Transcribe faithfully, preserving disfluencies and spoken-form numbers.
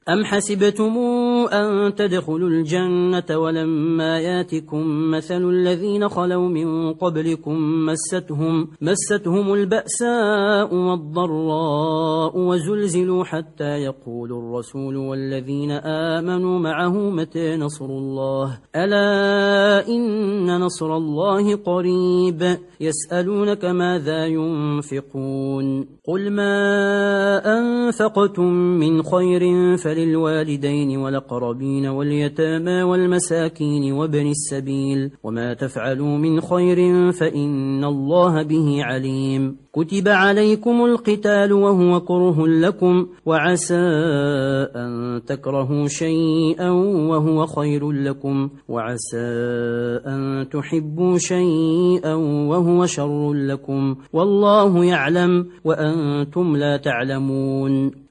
أم حسبتم أن تدخلوا الجنة ولما ياتكم مثل الذين خلوا من قبلكم مستهم, مستهم البأساء والضراء وزلزلوا حتى يقول الرسول والذين آمنوا معه متى نصر الله ألا إن نصر الله قريب يسألونك ماذا ينفقون قل ما أنفقتم من خير فللوالدين والأقربين واليتامى والمساكين وابن السبيل وما تفعلوا من خير فإن الله به عليم كتب عليكم القتال وهو كره لكم وعسى أن تكرهوا شيئا وهو خير لكم وعسى أن تحبوا شيئا وهو شر لكم والله يعلم وأنتم لا تعلمون